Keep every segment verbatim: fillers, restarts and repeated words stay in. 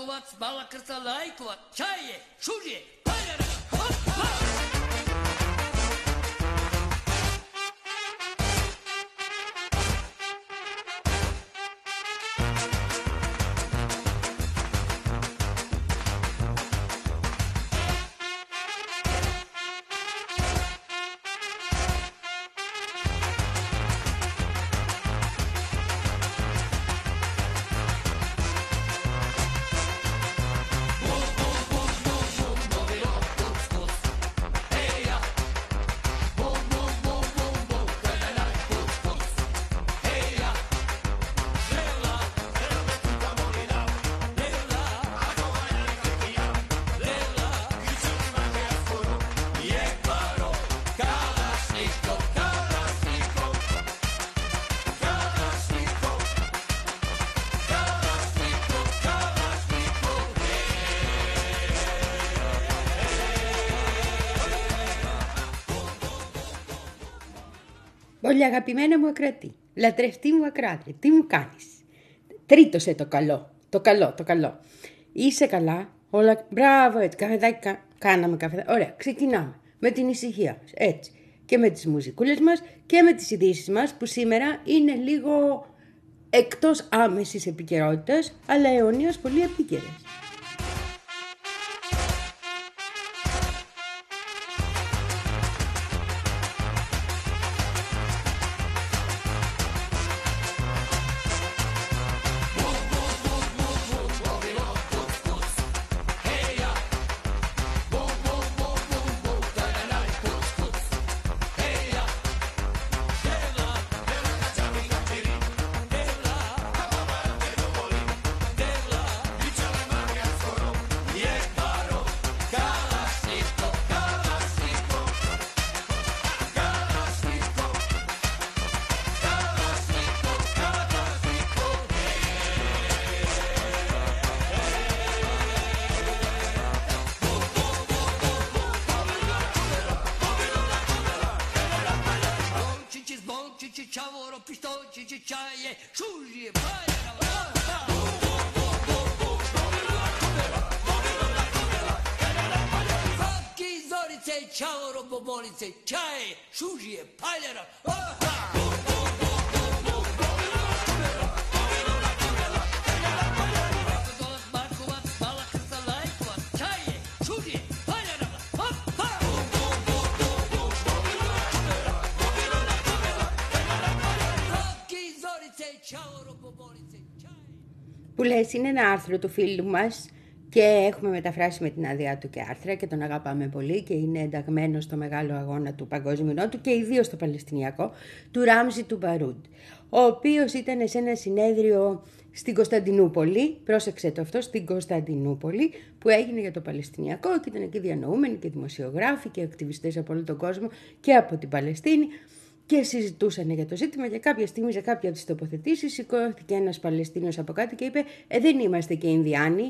Balakovat, balakırsa laikovat, çayye, şurye, hayır, hop, hop. Πολύ αγαπημένα μου ακροατή, λατρευτή μου ακροάτρια, τι μου κάνεις? Τρίτωσε το καλό, το καλό, το καλό. Είσαι καλά, όλα, μπράβο, έτσι, καφεδάκι, κα, κάναμε καφεδάκι. Ωραία, ξεκινάμε με την ησυχία μας, έτσι. Και με τις μουσικούλες μας και με τις ειδήσεις μας που σήμερα είναι λίγο εκτός άμεσης επικαιρότητας, αλλά αιωνίως πολύ επίκαιρες. Που λες, είναι ένα άρθρο του φίλου μας και έχουμε μεταφράσει με την άδειά του και άρθρα και τον αγαπάμε πολύ και είναι ενταγμένο στο μεγάλο αγώνα του Παγκόσμιου Νότου και ιδίως στο Παλαιστινιακό, του Ράμζι του Μπαρούντ, ο οποίος ήταν σε ένα συνέδριο στην Κωνσταντινούπολη, πρόσεξε το αυτό, στην Κωνσταντινούπολη, που έγινε για το Παλαιστινιακό και ήταν εκεί διανοούμενοι και δημοσιογράφοι και ακτιβιστές από όλο τον κόσμο και από την Παλαιστίνη. Και συζητούσαν για το ζήτημα και κάποια στιγμή σε κάποια από τις τοποθετήσεις σηκώθηκε ένας Παλαιστίνιος από κάτω και είπε «Ε, δεν είμαστε και Ινδιάνοι».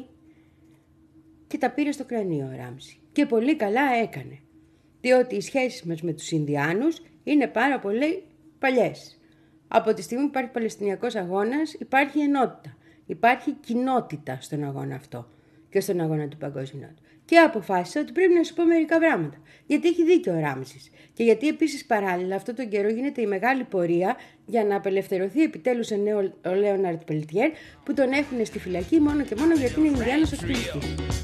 Και τα πήρε στο κρανίο ο Ράμζι. Και πολύ καλά έκανε. Διότι οι σχέσεις μας με τους Ινδιάνους είναι πάρα πολύ παλιές. Από τη στιγμή που υπάρχει Παλαιστινιακός αγώνας υπάρχει ενότητα. Υπάρχει κοινότητα στον αγώνα αυτό και στον αγώνα του Παγκόσμιου Νότου. Και αποφάσισα ότι πρέπει να σου πω μερικά πράγματα. Γιατί έχει δίκιο ο Ράμζης. Και γιατί επίσης παράλληλα αυτόν τον καιρό γίνεται η μεγάλη πορεία για να απελευθερωθεί επιτέλους ο Λέοναρντ Πελτιέρ που τον έχουν στη φυλακή μόνο και μόνο γιατί είναι Ινδιάνος ακτιβιστής.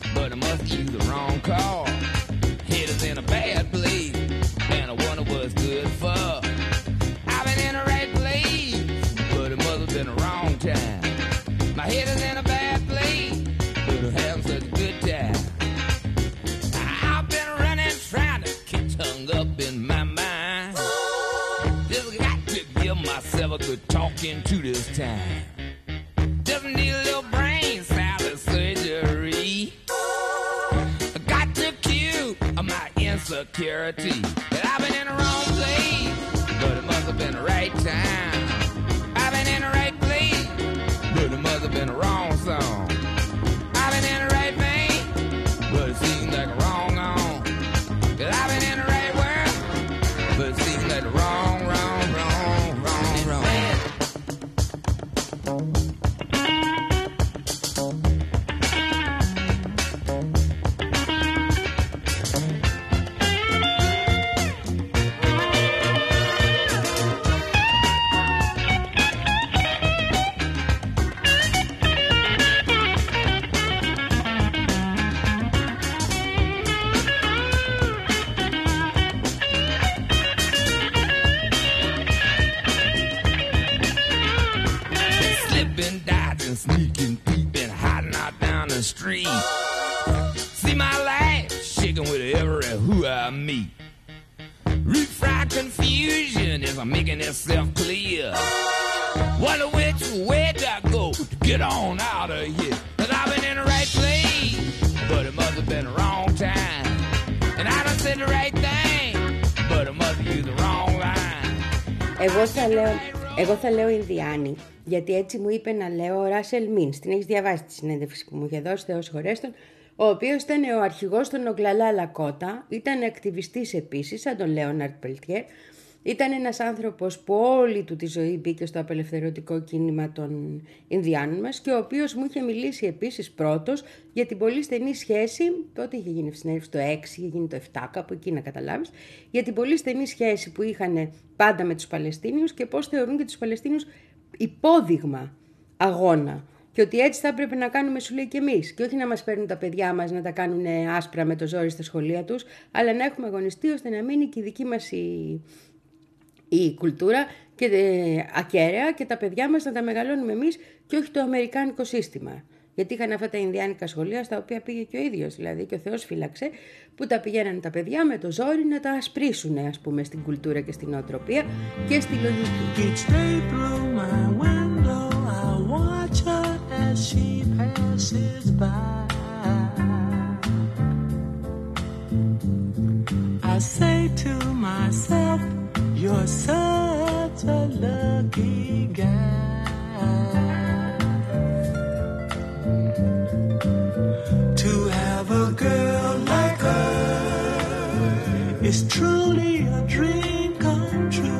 Good talking to this time. Doesn't need a little brain salad surgery. I got to cue my insecurity. That I've been in the wrong place, but it must have been the right time. I've been in the right place, but it must have been the wrong song. I've been in the right vein, but it seems like a wrong on. That I've been in the right world, but it seems like the wrong, wrong, wrong, wrong, wrong. street. See my life shaking with every who I meet. Root fried confusion is making itself clear. Wonder which way do I go to get on out of here? Cause I've been in the right place, but it must have been the wrong time. And I done said the right thing, but it must have used the wrong line. Εγώ θα λέω, εγώ θα λέω Ινδιάνη, γιατί έτσι μου είπε να λέω ο Ράσελ Μίνς. Την έχεις διαβάσει τη συνέντευξη που μου είχε δώσει, Θεός χωρέστον, ο οποίος ήταν ο αρχηγός των Ογκλαλά Λακότα, ήταν ακτιβιστής επίσης, σαν τον Λέοναρντ Πελτιέρ. Ήταν ένας άνθρωπος που όλη του τη ζωή μπήκε στο απελευθερωτικό κίνημα των Ινδιάνων μας και ο οποίος μου είχε μιλήσει επίσης πρώτος για την πολύ στενή σχέση, τότε είχε γίνει συνέντευξη το έξι, είχε γίνει το επτά, κάπου εκεί να καταλάβεις, για την πολύ στενή σχέση που είχαν πάντα με τους Παλαιστίνιους και πώς θεωρούν και τους Παλαιστίνιους υπόδειγμα αγώνα. Και ότι έτσι θα έπρεπε να κάνουμε, σου λέει, και εμείς. Και όχι να μας παίρνουν τα παιδιά μας να τα κάνουν άσπρα με το ζόρι στα σχολεία τους, αλλά να έχουμε αγωνιστεί ώστε να μείνει και η δική μας η, η κουλτούρα και ε, ακέραια και τα παιδιά μας να τα μεγαλώνουμε εμείς και όχι το αμερικάνικο σύστημα. Γιατί είχαν αυτά τα Ινδιάνικα σχολεία στα οποία πήγε και ο ίδιος, δηλαδή, και ο Θεός φύλαξε, που τα πηγαίνανε τα παιδιά με το ζόρι να τα ασπρίσουν, ας πούμε, στην κουλτούρα και στην νοοτροπία και στη λογική. Watch her as she passes by. I say to myself, you're such a lucky guy. To have a girl like her is truly a dream come true.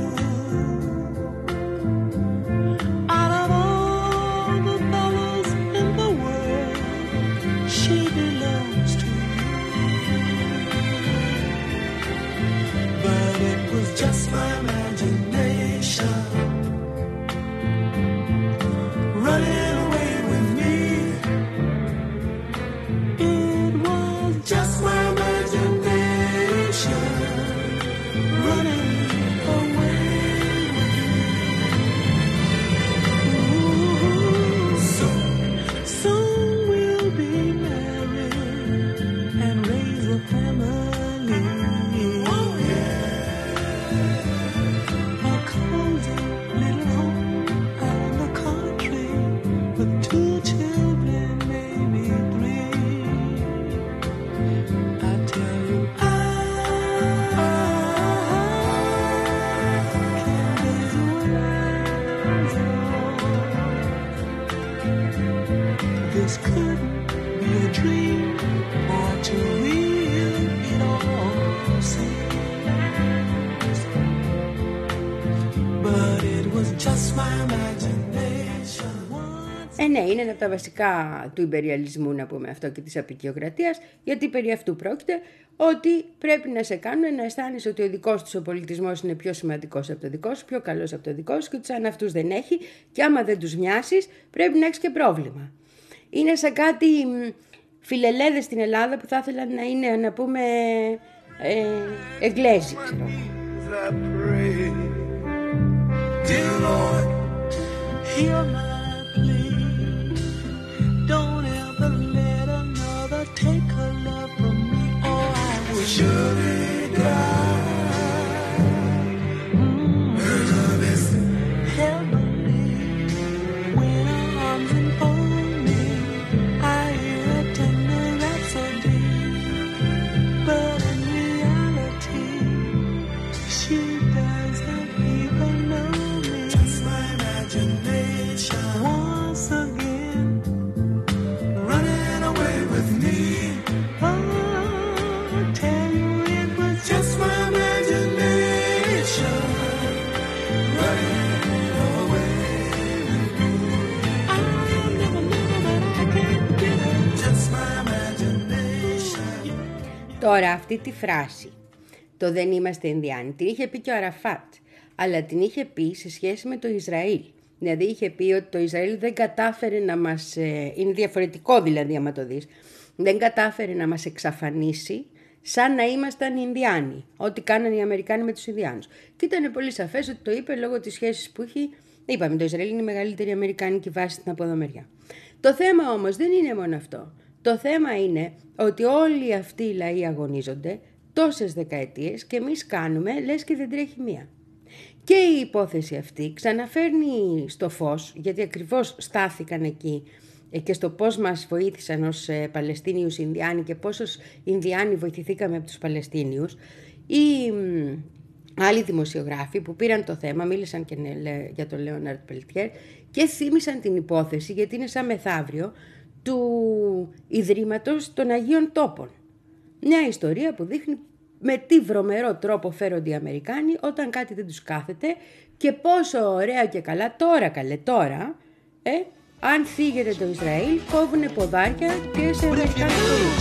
Just my imagination running away with me. It was just my imagination running away with me. Ooh, soon, soon we'll be married and raise a family. This couldn't be a dream, or too real it all seems. But it was just my imagination. Ε, ναι, είναι ένα από τα βασικά του ιμπεριαλισμού, να πούμε αυτό, και της αποικιοκρατίας, γιατί περί αυτού πρόκειται, ότι πρέπει να σε κάνουν να αισθάνεσαι ότι ο δικός τους ο πολιτισμός είναι πιο σημαντικός από το δικό σου, πιο καλός από το δικό σου, και ότι σαν αυτούς δεν έχει, και άμα δεν τους μοιάσεις πρέπει να έχεις και πρόβλημα. Είναι σαν κάτι φιλελέδες στην Ελλάδα που θα ήθελαν να είναι, να πούμε, ε, εγγλέζοι, ξέρω. Τώρα αυτή τη φράση, το δεν είμαστε Ινδιάνοι, την είχε πει και ο Αραφάτ, αλλά την είχε πει σε σχέση με το Ισραήλ. Δηλαδή είχε πει ότι το Ισραήλ δεν κατάφερε να μας, είναι διαφορετικό δηλαδή άμα το δεις, δεν κατάφερε να μας εξαφανίσει σαν να ήμασταν Ινδιάνοι, ό,τι κάνανε οι Αμερικάνοι με τους Ινδιάνους. Και ήταν πολύ σαφές ότι το είπε λόγω της σχέσης που έχει, είπαμε, το Ισραήλ είναι η μεγαλύτερη αμερικάνικη βάση στην αποδομεριά. Το θέμα όμως δεν είναι μόνο αυτό. Το θέμα είναι ότι όλοι αυτοί οι λαοί αγωνίζονται τόσες δεκαετίες και εμείς κάνουμε λες και δεν τρέχει μία. Και η υπόθεση αυτή ξαναφέρνει στο φως, γιατί ακριβώς στάθηκαν εκεί και στο πώς μας βοήθησαν ως Παλαιστίνιους Ινδιάνοι και πόσους Ινδιάνοι βοηθηθήκαμε από τους Παλαιστίνιους, οι άλλοι δημοσιογράφοι που πήραν το θέμα, μίλησαν και για τον Λέοναρντ Πελτιέρ και θύμισαν την υπόθεση, γιατί είναι σαν μεθαύριο, του Ιδρύματος των Αγίων Τόπων. Μια ιστορία που δείχνει με τι βρωμερό τρόπο φέρονται οι Αμερικάνοι όταν κάτι δεν τους κάθεται και πόσο ωραία και καλά τώρα, καλέ τώρα, ε, αν θίγεται το Ισραήλ, κόβουνε ποδάρια και σε Αμερικάνους.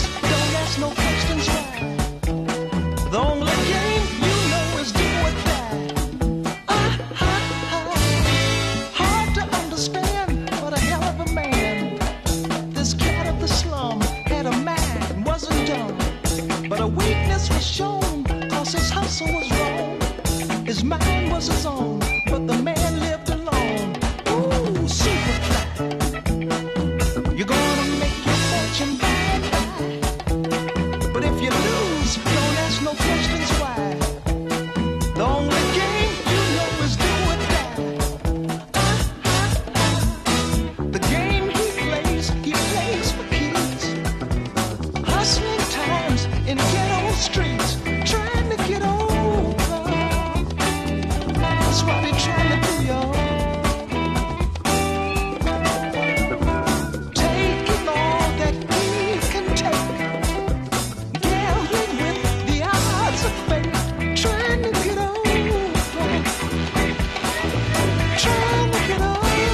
Was shown, cause his hustle was wrong. His mind was his own, but the man lived alone. Ooh, super fly. You're gonna make your fortune by and by. But if you lose, don't ask no questions why. The only game you know is do or die. Ah, ah, ah. The game he plays, he plays for keys. Hustling times in ghetto streets, trying to get over. That's what they're trying to do, y'all. Taking all that he can take, gambling with the odds of fate, trying to get over, trying to get over,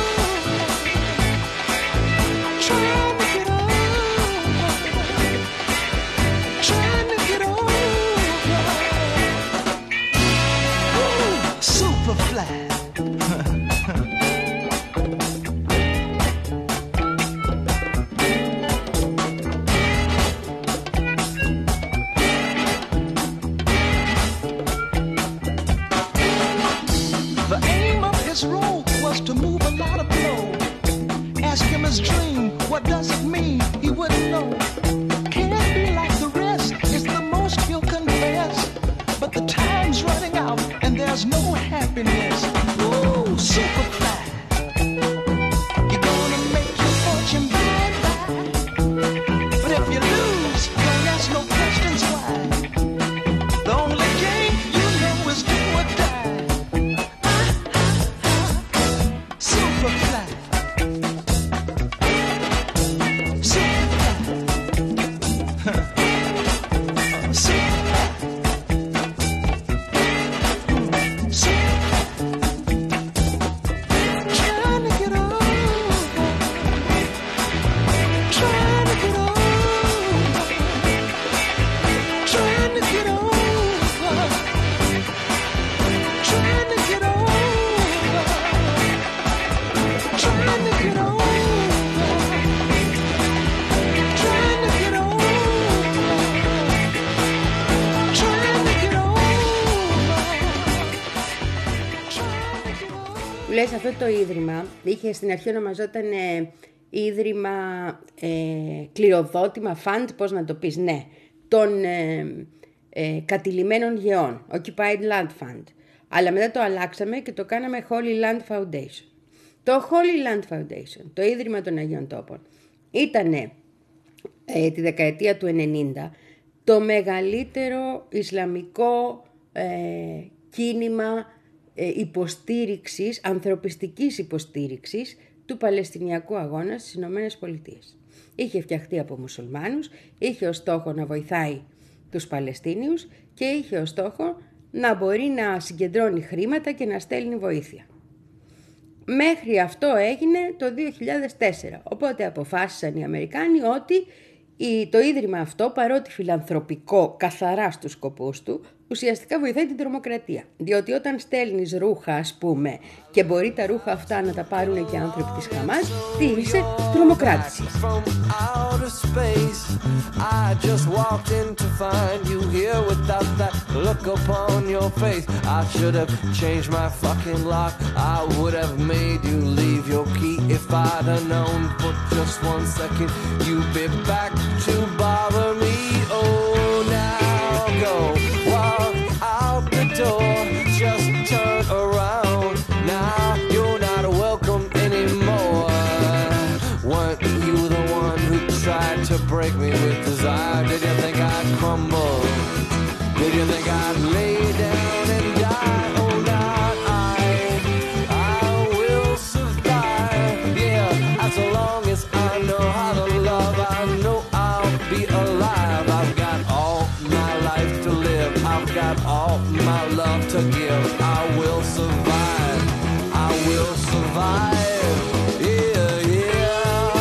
trying to get over, trying to get over. Fly. The aim of his role was to move a lot of blow. Ask him his dream, what does it mean? He wouldn't know. Can't be like the rest, it's the most he'll confess. But the time's running out and there's no happiness. Ooh, super fly. You're gonna make your fortune by and by. But if you lose, don't ask no questions why. The only game you know is do or die. Ah, ah, ah. Super fly. Super fly. Super fly. Λες, αυτό το ίδρυμα είχε στην αρχή ονομαζόταν ε, ίδρυμα ε, κληροδότημα, fund, πώς να το πεις, ναι, των ε, ε, κατηλημένων γεών, Occupied Land Fund. Αλλά μετά το αλλάξαμε και το κάναμε Holy Land Foundation. Το Holy Land Foundation, το ίδρυμα των Αγίων Τόπων, ήταν ε, τη δεκαετία του ενενήντα το μεγαλύτερο ισλαμικό ε, κίνημα υποστήριξης, ανθρωπιστικής υποστήριξης του Παλαιστινιακού αγώνα στις Ηνωμένες Πολιτείες. Είχε φτιαχτεί από μουσουλμάνους, είχε ως στόχο να βοηθάει τους Παλαιστίνιους και είχε ως στόχο να μπορεί να συγκεντρώνει χρήματα και να στέλνει βοήθεια. Μέχρι αυτό έγινε το δύο χιλιάδες τέσσερα, οπότε αποφάσισαν οι Αμερικάνοι ότι το ίδρυμα αυτό, παρότι φιλανθρωπικό καθαρά στους σκοπούς του, ουσιαστικά βοηθάει την τρομοκρατία. Διότι όταν στέλνεις ρούχα, ας πούμε, και μπορεί τα ρούχα αυτά να τα πάρουν και άνθρωποι της Χαμάς, τι είσαι, τρομοκράτηση. if I'd have known for just one second you'd be back to bother me. Oh, now go, walk out the door, just turn around. Now you're not welcome anymore. Weren't you the one who tried to break me with desire? Did you think I'd crumble? Did you think I'd lay down and die? Oh, not I. I will survive. Yeah, as long as I know how to love, I know I'll be alive. I've got all my life to live. I've got all my love to give. I will survive. I will survive. Yeah, yeah.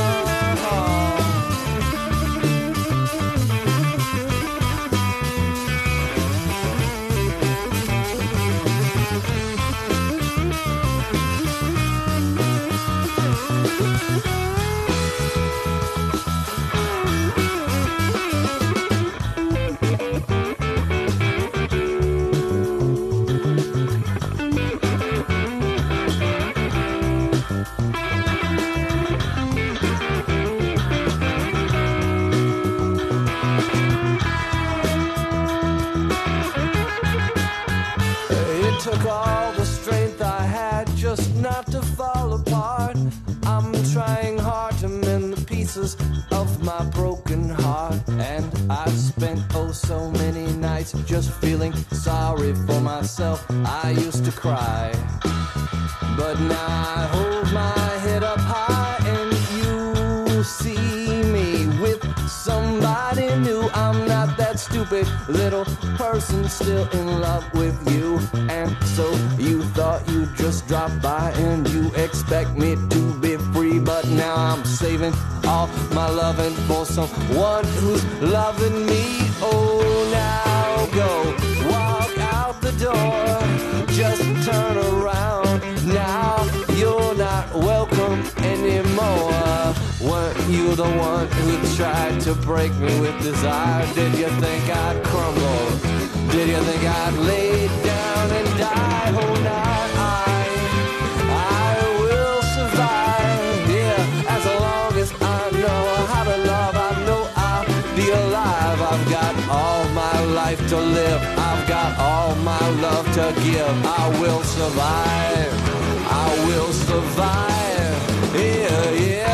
Took all the strength I had just not to fall apart. I'm trying hard to mend the pieces of my broken heart, and I've spent oh so many nights just feeling sorry for myself. I used to cry, but now I hold my head up high and you see me with somebody new. I'm not that stupid little person still in love with you. And so you thought you'd just drop by and you expect me to be free, but now I'm saving all my loving for someone who's loving me. Oh, now go, walk out the door, just turn around. Now you're not welcome anymore. Weren't you the one who tried to break me with desire? Did you think I'd crumble? Did you think I'd lay down and die? Oh, not I. I will survive. Yeah, as long as I know how to love, I know I'll be alive. I've got all my life to live. I've got all my love to give. I will survive. I will survive. Yeah, yeah.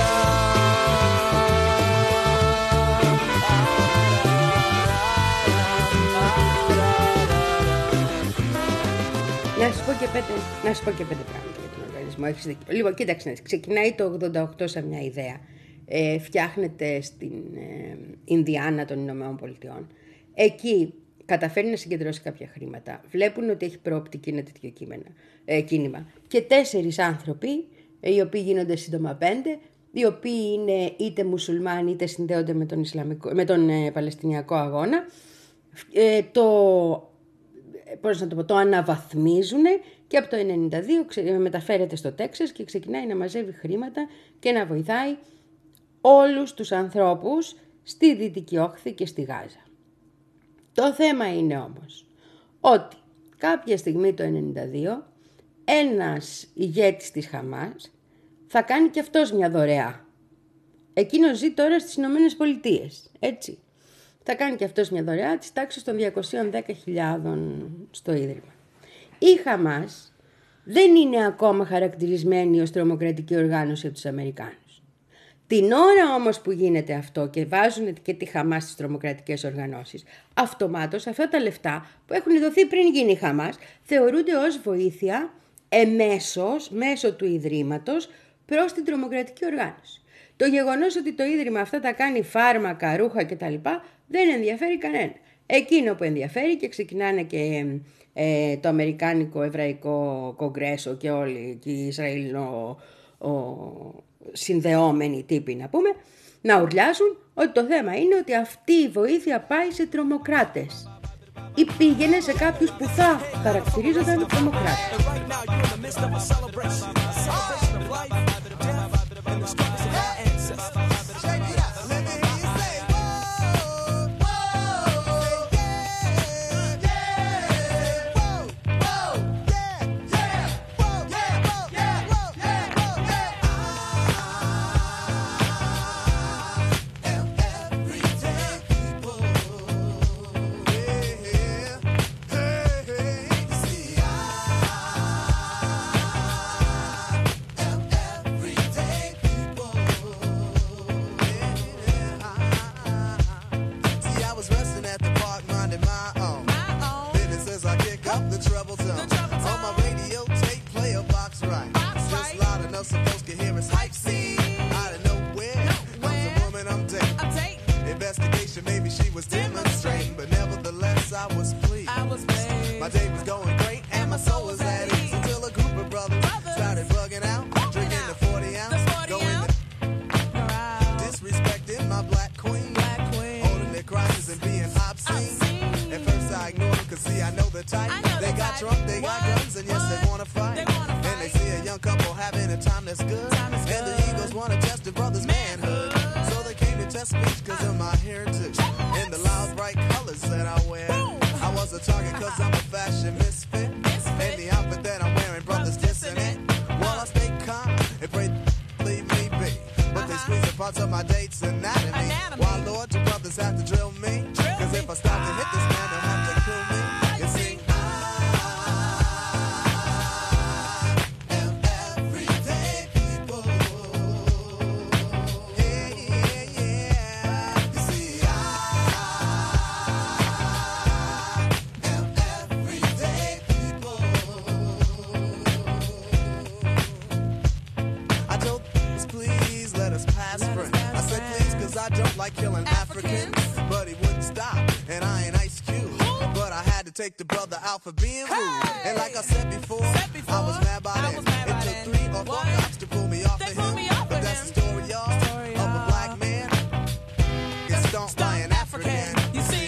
Να σου πω και πέντε, να σου πω και πέντε πράγματα για τον οργανισμό. Έχεις δίκιο. Λοιπόν, κοίταξε, ξεκινάει το ογδόντα οκτώ σαν μια ιδέα. Ε, φτιάχνεται στην ε, Ινδιάνα των Ηνωμένων Πολιτειών. Εκεί καταφέρει να συγκεντρώσει κάποια χρήματα. Βλέπουν ότι έχει προοπτική ένα τέτοιο κείμενα, ε, κίνημα. Και τέσσερις άνθρωποι, ε, οι οποίοι γίνονται σύντομα πέντε, οι οποίοι είναι είτε μουσουλμάνοι είτε συνδέονται με τον, Ισλαμικό, με τον ε, Παλαιστινιακό αγώνα, ε, το, πώς να το, πω, το αναβαθμίζουν και από το ενενήντα δύο μεταφέρεται στο Τέξας και ξεκινάει να μαζεύει χρήματα και να βοηθάει όλους τους ανθρώπους στη Δυτική Όχθη και στη Γάζα. Το θέμα είναι όμως ότι κάποια στιγμή το ενενήντα δύο ένας ηγέτης της Χαμάς θα κάνει και αυτός μια δωρεά. Εκείνος ζει τώρα στις Ηνωμένες Πολιτείες, έτσι. Θα κάνει και αυτός μια δωρεά της τάξης των διακόσιες δέκα χιλιάδες στο Ίδρυμα. Η Χαμάς δεν είναι ακόμα χαρακτηρισμένη ως τρομοκρατική οργάνωση από τους Αμερικάνους. Την ώρα όμως που γίνεται αυτό και βάζουν και τη Χαμάς στις τρομοκρατικές οργανώσεις, αυτομάτως αυτά τα λεφτά που έχουν δοθεί πριν γίνει η Χαμάς θεωρούνται ως βοήθεια εμέσως, μέσω του Ιδρύματος, προς την τρομοκρατική οργάνωση. Το γεγονός ότι το Ίδρυμα αυτά τα κάνει φάρμακα, ρούχα κτλ. Δεν ενδιαφέρει κανένα. Εκείνο που ενδιαφέρει και ξεκινάνε και ε, το Αμερικάνικο Εβραϊκό Κογκρέσο και όλοι και οι Ισραηλινό ο, συνδεόμενοι τύποι να πούμε, να ουρλιάζουν ότι το θέμα είναι ότι αυτή η βοήθεια πάει σε τρομοκράτες ή πήγαινε σε κάποιους που θα χαρακτηρίζονταν τρομοκράτες. was demonstrating, but nevertheless I was pleased. I was pleased. My day was going great and my soul was at ease until a group of brothers, brothers. started bugging out, bugging drinking out. the forty ounce, the forty going ounce. To disrespecting my black queen, black queen, holding their crosses and being obscene. obscene. At first I ignored them, cause see I know the type. Know they the got type. drunk, they what? got guns, and yes what? they wanna fight. They wanna fight. And they see a young couple having a time that's good, time is and good. The Eagles wanna test the brothers' manhood. So they came to test speech cause of my heritage and the loud bright colors that I wear. Boom. I was a target cause I'm a fashion misfit, misfit. And the outfit that I'm wearing, brothers dissing it. While I stay calm and pray leave me be, but uh-huh. they squeeze the parts of my date's anatomy. anatomy. Why Lord, you brothers have to drill me? Drill cause me. If I stop to hit this man, they'll have to kill me. You see, I don't like killing Africans. Africans, but he wouldn't stop, and I ain't Ice Cube. But I had to take the brother out for being hey. rude. And like I said before, said before I was mad by then. It took three or four cops to pull me off they of him. But that's him. the story, y'all, story, of a black man gets stomped by an African. African. You see,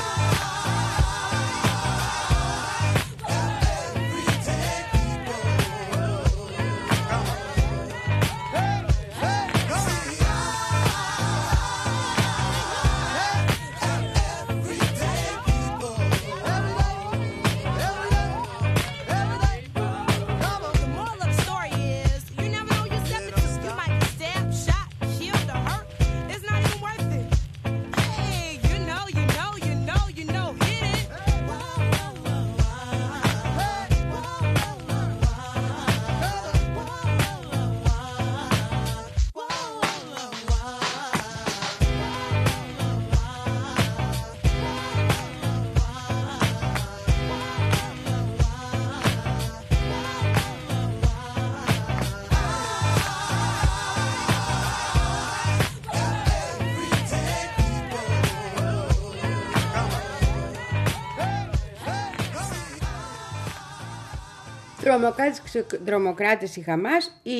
Τρομοκράτες η Χαμάς, η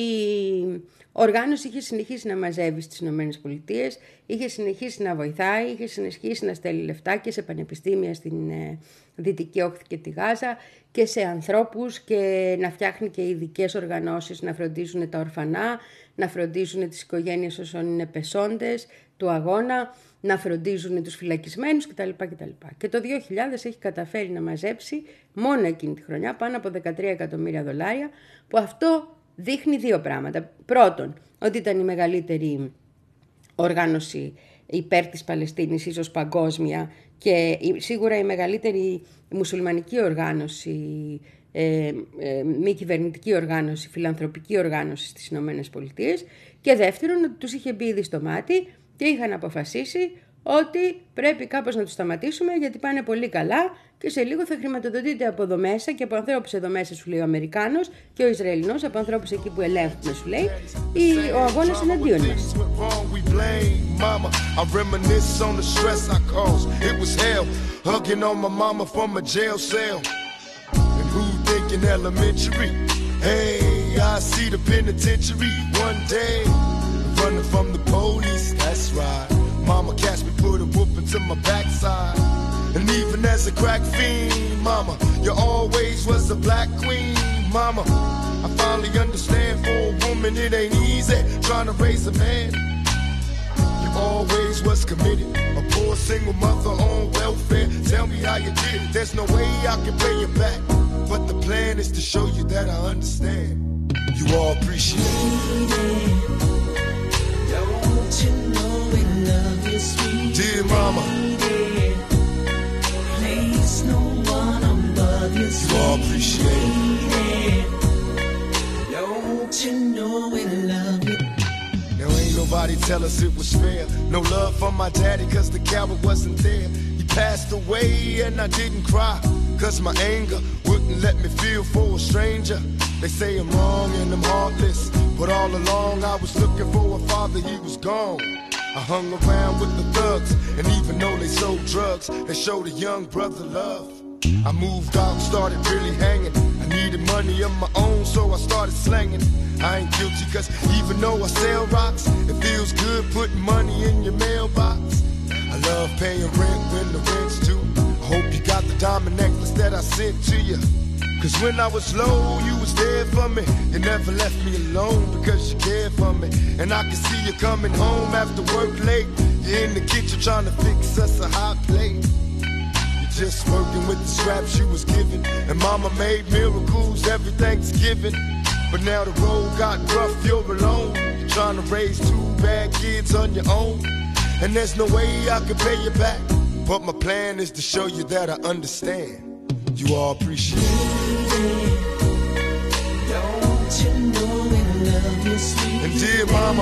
οργάνωση είχε συνεχίσει να μαζεύει στις Ηνωμένες Πολιτείες, είχε συνεχίσει να βοηθάει, είχε συνεχίσει να στέλνει λεφτά και σε πανεπιστήμια στην ε, Δυτική Όχθη και τη Γάζα και σε ανθρώπους και να φτιάχνει και ειδικές οργανώσεις να φροντίζουν τα ορφανά, να φροντίζουν τις οικογένειες όσων είναι πεσόντες του αγώνα, να φροντίζουν τους φυλακισμένους κτλ. κτλ. Και το δύο χιλιάδες έχει καταφέρει να μαζέψει μόνο εκείνη τη χρονιά πάνω από δεκατρία εκατομμύρια δολάρια, που αυτό δείχνει δύο πράγματα. Πρώτον, ότι ήταν η μεγαλύτερη οργάνωση υπέρ της Παλαιστίνης, ίσως παγκόσμια, και σίγουρα η μεγαλύτερη μουσουλμανική οργάνωση, ε, ε, μη κυβερνητική οργάνωση, φιλανθρωπική οργάνωση στις Ηνωμένες Πολιτείες. Και δεύτερον, ότι τους είχε μπει ήδη στο μάτι και είχαν αποφασίσει ότι πρέπει κάπως να τους σταματήσουμε, γιατί πάνε πολύ καλά και σε λίγο θα χρηματοδοτείται από εδώ μέσα και από ανθρώπους εδώ μέσα, σου λέει ο Αμερικάνος και ο Ισραηλινός, από ανθρώπους εκεί που ελέγχουν, σου λέει, ο αγώνας εναντίον μας. Running from the police, that's right. Mama catch me, put a whooping to my backside. And even as a crack fiend, mama, you always was a black queen, mama. I finally understand for a woman it ain't easy trying to raise a man. You always was committed, a poor single mother on welfare. Tell me how you did it, there's no way I can pay you back. But the plan is to show you that I understand. You all appreciate it. Don't you know we love you, sweet dear mama? Place no one above you, sweet. You all appreciate it. Don't you know we love you? Now ain't nobody tell us it was fair. No love for my daddy cause the coward wasn't there. He passed away and I didn't cry, cause my anger wouldn't let me feel for a stranger. They say I'm wrong and I'm heartless, but all along I was looking for a father, he was gone. I hung around with the thugs, and even though they sold drugs, they showed a young brother love. I moved out and started really hanging. I needed money of my own, so I started slanging. I ain't guilty, cause even though I sell rocks, it feels good putting money in your mailbox. I love paying rent when the rent's due. I hope you got the diamond necklace that I sent to you. Cause when I was low, you was there for me. You never left me alone because you cared for me. And I can see you coming home after work late. You're in the kitchen trying to fix us a hot plate. You're just working with the scraps you was given. And mama made miracles every Thanksgiving. But now the road got rough, you're alone. You're trying to raise two bad kids on your own. And there's no way I can pay you back. But my plan is to show you that I understand. You all appreciate it. Don't you know we love you, sweet And dear mama,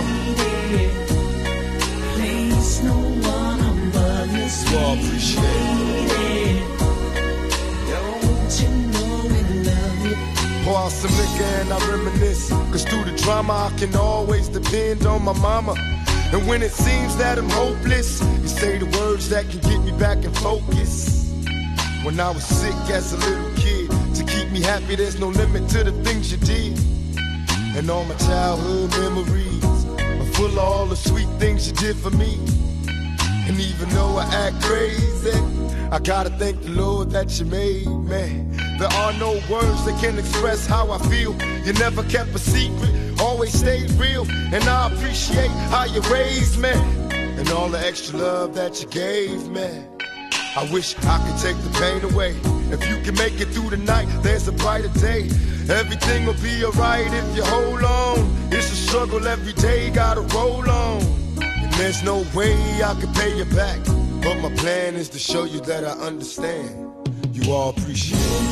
place no one above you, sweet you all appreciate it. Don't you know we love you? Pour out some liquor and I reminisce. Cause through the drama I can always depend on my mama. And when it seems that I'm hopeless, you say the words that can get me back in focus. When I was sick as a little kid, to keep me happy there's no limit to the things you did. And all my childhood memories are full of all the sweet things you did for me. And even though I act crazy, I gotta thank the Lord that you made me. There are no words that can express how I feel. You never kept a secret, always stayed real. And I appreciate how you raised me, and all the extra love that you gave me. I wish I could take the pain away. If you can make it through the night, there's a brighter day. Everything will be alright if you hold on. It's a struggle every day, gotta roll on. And there's no way I can pay you back. But my plan is to show you that I understand. You all appreciate it.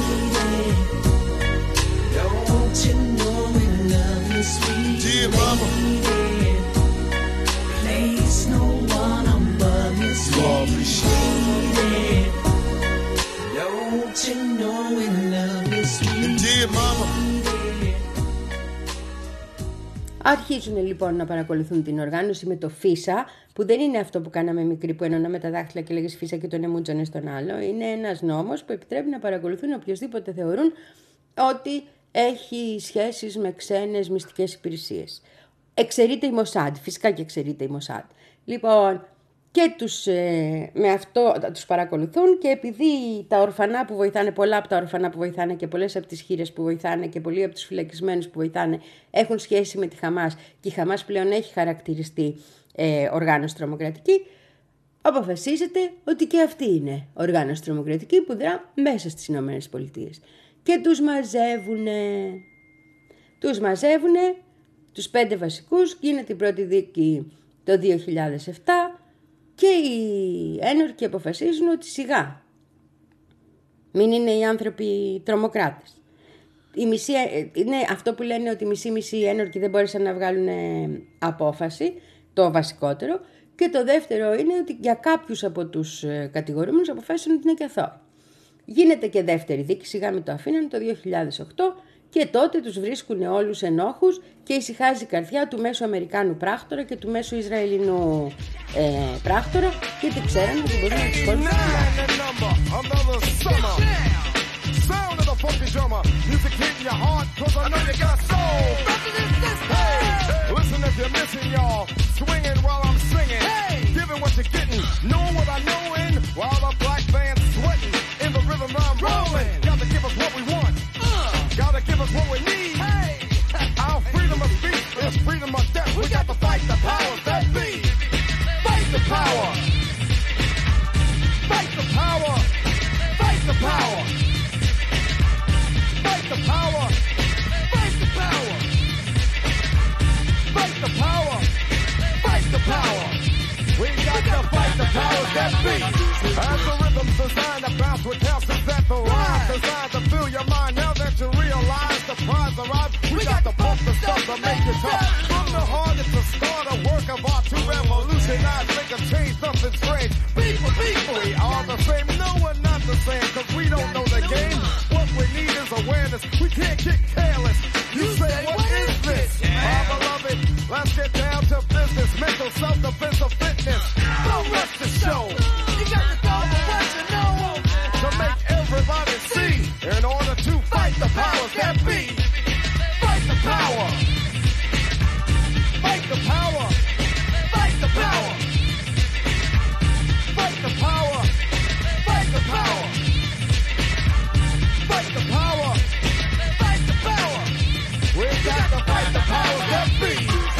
Don't you know we love you, sweet Dear mama, place no one above you, you all appreciate it. Don't you know we love you, sweet And dear mama, Αρχίζουν λοιπόν να παρακολουθούν την οργάνωση με το φίσα, που δεν είναι αυτό που κάναμε μικρή που ενώναμε τα δάχτυλα και λέγες φίσα και τον εμούτσανε στον άλλο. Είναι ένας νόμος που επιτρέπει να παρακολουθούν οποιοσδήποτε θεωρούν ότι έχει σχέσεις με ξένες μυστικές υπηρεσίες. Εξαιρείται η Μοσάντ, φυσικά και εξαιρείται η Μοσάντ. Λοιπόν, και τους, ε, με αυτό τους παρακολουθούν, και επειδή τα ορφανά που βοηθάνε, πολλά από τα ορφανά που βοηθάνε και πολλές από τις χήρες που βοηθάνε και πολλοί από τους φυλακισμένους που βοηθάνε έχουν σχέση με τη Χαμάς, και η Χαμάς πλέον έχει χαρακτηριστεί ε, οργάνωση τρομοκρατική, αποφασίζεται ότι και αυτή είναι οργάνωση τρομοκρατική που δρά μέσα στις Ηνωμένες Πολιτείες. Και τους μαζεύουνε, τους μαζεύουνε τους πέντε βασικούς, γίνεται η πρώτη δίκη το δύο χιλιάδες επτά, και οι ένορκοι αποφασίζουν ότι σιγά μην είναι οι άνθρωποι τρομοκράτες. Η μισή, είναι αυτό που λένε ότι μισή-μισή ένορκοι δεν μπόρεσαν να βγάλουν απόφαση, το βασικότερο. Και το δεύτερο είναι ότι για κάποιους από τους κατηγορούμενους αποφάσισαν ότι είναι και αθώοι. Γίνεται και δεύτερη δίκη, σιγά με το αφήναν, το δύο χιλιάδες οκτώ, και τότε τους βρίσκουν όλους ενόχους και ησυχάζει η καρδιά του μέσου Αμερικάνου πράκτορα και του μέσου Ισραηλινού ε, πράκτορα, γιατί ξέρανε ότι μπορούν να τους χωρίσουν. Gotta give us what we need. Hey, our freedom of speech is freedom of death. We got to fight the powers that be. Fight the power. Fight the power. Fight the power. Fight the power. Fight the power. Fight the power. Fight the power. We got to fight the powers that be. As the rhythm's designed to bounce with calcium at the rhyme, designed to fill your mind now that you realize the prize arrives. We got to pump the stuff to make it tough. From the heart, it's a start, a work of art to revolutionize, make a change, something strange. People, people, we are the same. No, we're not the same, cause we don't know the game. What we need is awareness. We can't get careless. You say, what is this? My beloved, let's get down to business. Mental self-defense of fitness. show. You got to go for what you know. To make everybody see. In order to fight the powers that be. Fight the power. Fight the power. Fight the power. Fight the power. Fight the power. Fight the power. Fight the power. We got to fight the powers that be.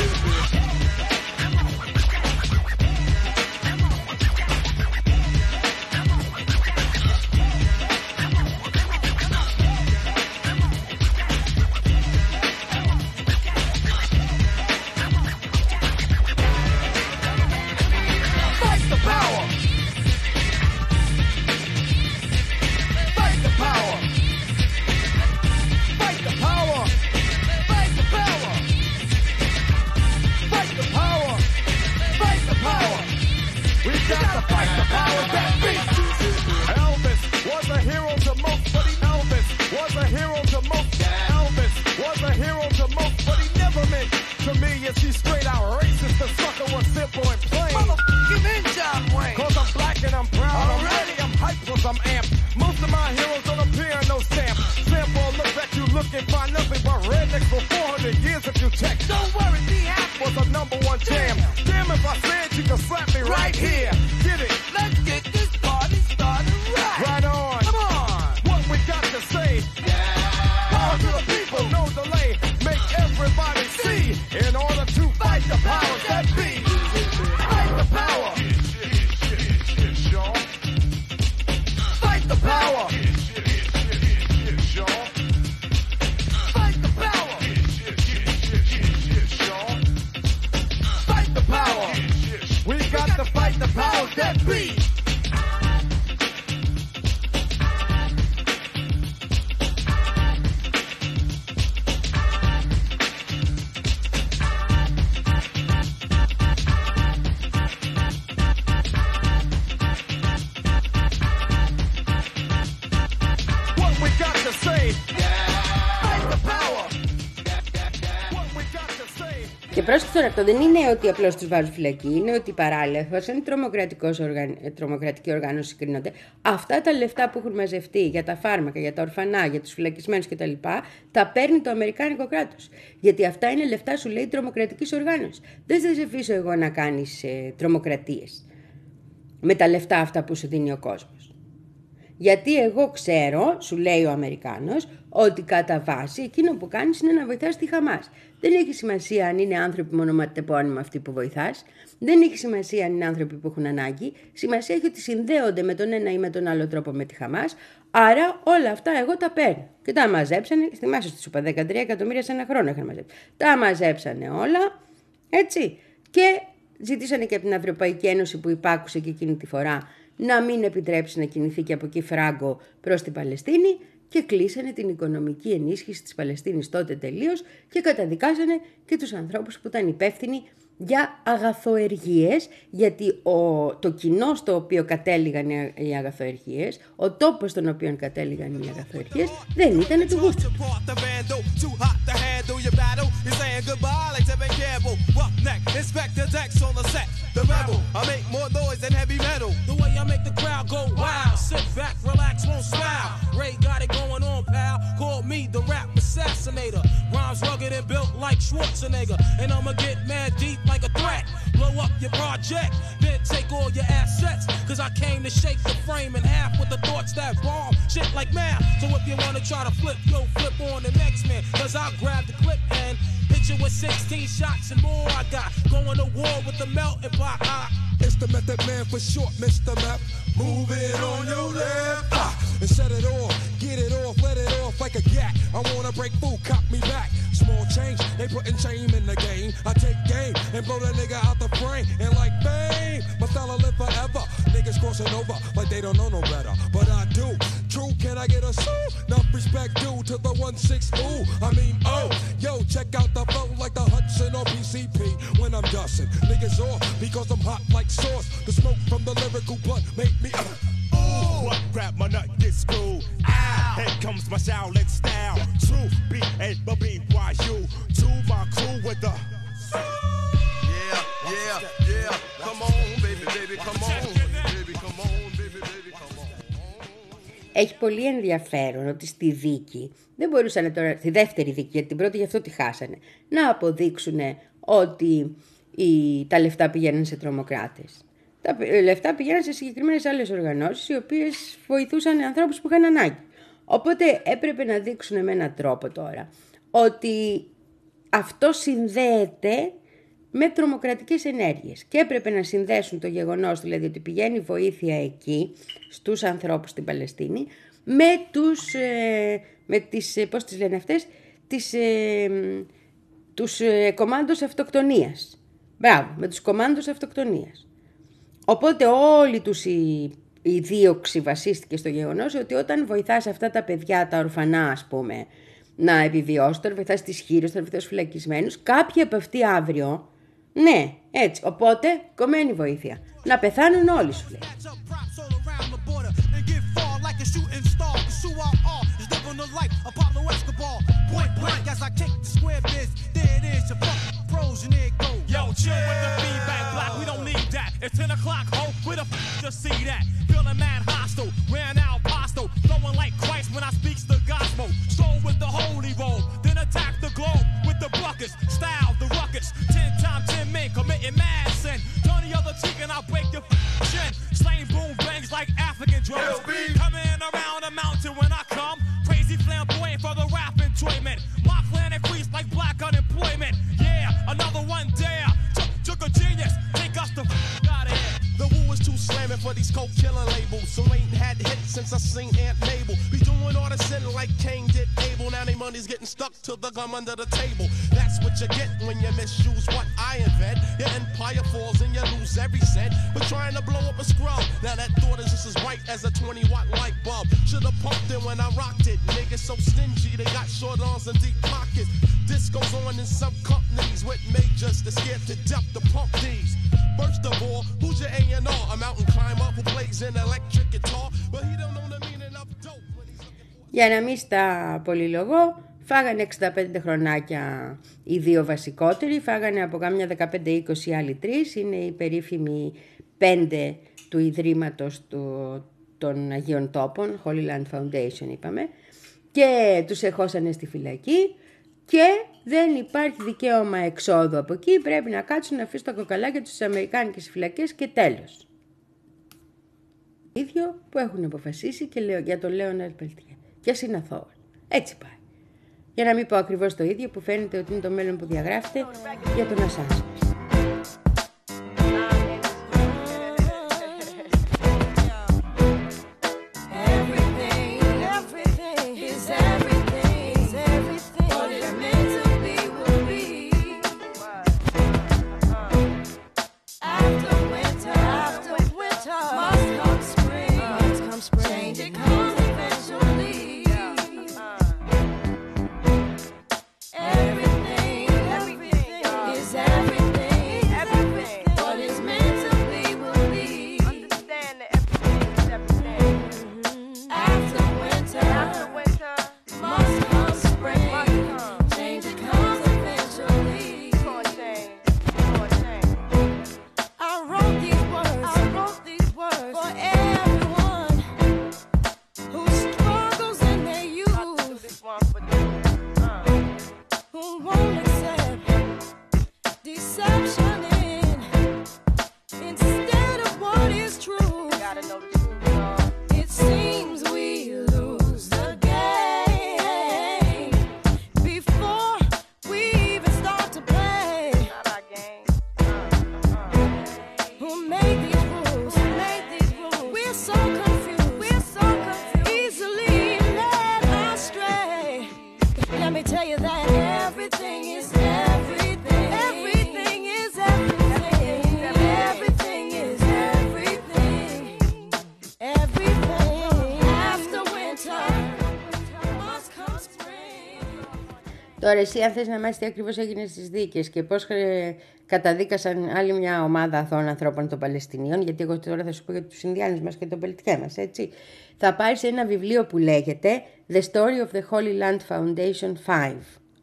Και πρόσεξε τώρα, αυτό δεν είναι ότι απλώς τους βάζουν φυλακή, είναι ότι παράλληλα, εφόσον η τρομοκρατική οργάνωση συγκρίνονται, αυτά τα λεφτά που έχουν μαζευτεί για τα φάρμακα, για τα ορφανά, για τους φυλακισμένους κτλ., τα παίρνει το Αμερικάνικο κράτος. Γιατί αυτά είναι λεφτά, σου λέει, τρομοκρατικής οργάνωσης. Δεν θα σε αφήσω εγώ να κάνεις ε, τρομοκρατίες με τα λεφτά αυτά που σου δίνει ο κόσμος. Γιατί εγώ ξέρω, σου λέει ο Αμερικάνος, ότι κατά βάση εκείνο που κάνεις είναι να βοηθάς τη Χαμάς. Δεν έχει σημασία αν είναι άνθρωποι μονοματεπώνυμα αυτοί που βοηθάς. Δεν έχει σημασία αν είναι άνθρωποι που έχουν ανάγκη. Σημασία έχει ότι συνδέονται με τον ένα ή με τον άλλο τρόπο με τη Χαμάς. Άρα όλα αυτά εγώ τα παίρνω. Και τα μαζέψανε. Θυμάσαι ότι σου είπα δεκατρία εκατομμύρια σε ένα χρόνο είχαν μαζέψει. Τα μαζέψανε όλα. Έτσι. Και ζητήσανε και από την Ευρωπαϊκή Ένωση που υπάκουσε και εκείνη τη φορά να μην επιτρέψει να κινηθεί και από εκεί φράγκο προς την Παλαιστίνη. Και κλείσανε την οικονομική ενίσχυση της Παλαιστίνης τότε τελείως και καταδικάσανε και τους ανθρώπους που ήταν υπεύθυνοι για αγαθοεργίες, γιατί ο, το κοινό στο οποίο κατέληγαν οι αγαθοεργίες, ο τόπος στον οποίο κατέληγαν οι αγαθοεργίες δεν ήταν του γούστου. Like a threat, blow up your project, then take all your assets. Cause I came to shake the frame in half with the thoughts that bomb shit like math. So if you wanna try to flip, yo, flip on the next man. Cause I'll grab the clip and hit you with sixteen shots and more. I got going to war with the melting pot. I It's the Method Man for short, Mister Map. Move it on your left, ah, and set it off, get it off, let it off like a gat. I wanna break food, cop me back. Small change, they putting shame in the game. I take game and blow that nigga out the frame. And like fame, my style live forever. Niggas crossing over like they don't know no better, but I do. True, can I get a sue? Enough respect due to the one six ooh. I mean, oh, yo, check out the flow like the Hudson or P C P when I'm dusting. Niggas off because I'm hot like sauce. The smoke from the lyrical blunt make me. Uh, ooh, what grab my nut get screwed. Ah, here comes my Shaolin style. True, B A B Y U. To my crew with the. Yeah, yeah, yeah. Come on, baby, baby, come on. έχει πολύ ενδιαφέρον ότι στη δίκη, δεν μπορούσαν τώρα, στη δεύτερη δίκη, γιατί την πρώτη γι' αυτό τη χάσανε, να αποδείξουν ότι οι, τα λεφτά πηγαίνουν σε τρομοκράτες. Τα λεφτά πηγαίνουν σε συγκεκριμένες άλλες οργανώσεις, οι οποίες βοηθούσαν ανθρώπους που είχαν ανάγκη. Οπότε έπρεπε να δείξουν με έναν τρόπο τώρα ότι αυτό συνδέεται με τρομοκρατικές ενέργειες. Και έπρεπε να συνδέσουν το γεγονός, δηλαδή ότι πηγαίνει βοήθεια εκεί, στους ανθρώπους στην Παλαιστίνη, με τους, ε, με τις, πώς τις λένε αυτές, τις, ε, τους ε, κομμάντους αυτοκτονίας. Μπράβο, με τους κομμάντους αυτοκτονίας. Οπότε όλη τους η, η δίωξη βασίστηκε στο γεγονός ότι όταν βοηθάς αυτά τα παιδιά, τα ορφανά ας πούμε, να επιβιώσουν, όταν βοηθάς τις χείρες, όταν βοηθάς φυλακισμένους, κάποιοι από αυτοί αύριο, ναι, έτσι, οπότε κομμένη βοήθεια. Να πεθάνουν όλοι σου λέει. Yo, chill with the feedback block, we don't need that. It's ten o'clock, ho, where the f*** just see that? Feeling mad hostile, wearing out apostle, flowing like Christ when I speaks the gospel. Stroll with the holy roll, then attack the globe with the buckets, style the ruckus. Ten times ten men committing mad sin. Turn the other cheek and I'll break your f*** chin. Slaying boom bangs like African drums. Coming around the mountain when I come, crazy flamboyant for the rap enjoyment. My clan increased like black unemployment. Yeah, another one dare. Took a genius, take us the f*** out of here. The woo is too slamming for these coke killing labels. So ain't had hits since I seen Aunt Mabel. Be doing all the sin like Cain did Abel. Now they money's getting stuck to the gum under the table. That's what you get when you misuse what I invent. Your empire falls and you lose every cent. But trying to blow up a scrub. Now that thought is just as bright as a twenty watt light bulb. Should've pumped it when I rocked it. Niggas so stingy they got short arms and deep pockets. This goes on in some companies with majors that scared to death to pump these. First of all, who's your A and R? A mountain climber who plays an electric guitar, but he don't know the meaning of dope. Για να μην στα πολυλογώ, φάγανε εξήντα πέντε χρονάκια οι δύο βασικότεροι, φάγανε από κάμια δεκαπέντε είκοσι άλλοι τρεις, είναι οι περίφημοι πέντε του Ιδρύματος του, των Αγίων Τόπων, Holy Land Foundation είπαμε, και τους εχώσανε στη φυλακή. Και δεν υπάρχει δικαίωμα εξόδου από εκεί, πρέπει να κάτσουν να αφήσουν τα κοκαλάκια τους στις αμερικάνικες φυλακές και τέλος. Ίδιο που έχουν αποφασίσει και λέω, για τον Λέοναρντ Πελτιέ. Και ας είναι αθώος. Έτσι πάει. Για να μην πω ακριβώς το ίδιο που φαίνεται ότι είναι το μέλλον που διαγράφεται για τον Ασάνζ. Τώρα εσύ αν θες να μάθεις τι ακριβώς έγινε στις δίκες και πώς ε, καταδίκασαν άλλη μια ομάδα αθώων ανθρώπων των Παλαιστινίων, γιατί εγώ τώρα θα σου πω για τους Ινδιάνους μας και τον Πελτιέ μας, έτσι. Θα πάρεις ένα βιβλίο που λέγεται The Story of the Holy Land Foundation πέντε.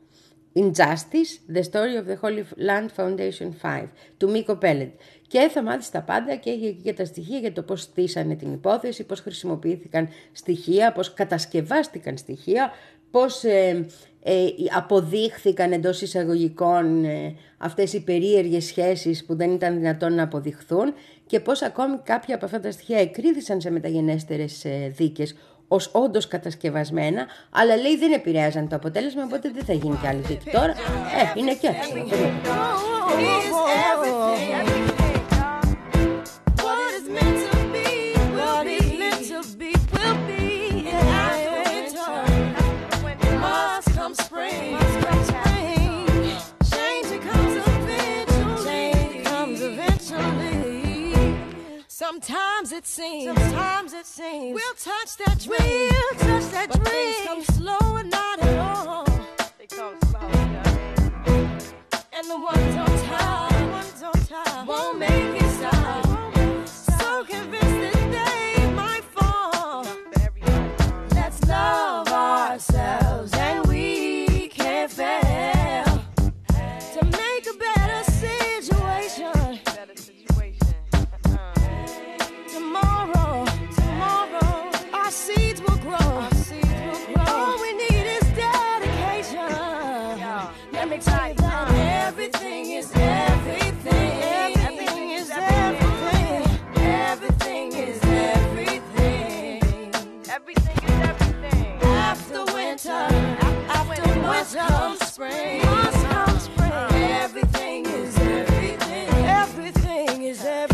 Injustice, The Story of the Holy Land Foundation πέντε, του Μίκο Πέλετ. Και θα μάθεις τα πάντα και έχει εκεί και τα στοιχεία για το πώς στήσανε την υπόθεση, πώς χρησιμοποιήθηκαν στοιχεία, πώς κατασκευάστηκαν στοιχεία, πώς ε, ε, αποδείχθηκαν εντός εισαγωγικών ε, αυτές οι περίεργες σχέσεις που δεν ήταν δυνατόν να αποδειχθούν και πώς ακόμη κάποια από αυτά τα στοιχεία εκρίθησαν σε μεταγενέστερες ε, δίκες ως όντως κατασκευασμένα, αλλά λέει δεν επηρέαζαν το αποτέλεσμα, οπότε δεν θα γίνει κι άλλη δίκη. Τώρα, ε, είναι και αυτό. Sometimes it seems, sometimes it seems we'll touch that dream, we'll touch that but dream. Things come slow and not at all. They come slow, yeah. And the ones on top, the ones on top won't make it stop. So convinced that they might fall. Let's love ourselves and we can't fail to make a better situation. Better situation. Tomorrow, tomorrow, our seeds will grow. Our seeds will grow. All we need is dedication. Let me tell you that everything is everything. Everything is everything. Everything is everything. Everything is everything. After winter, after winter comes spring. Must come spring. Everything is everything. Everything is everything.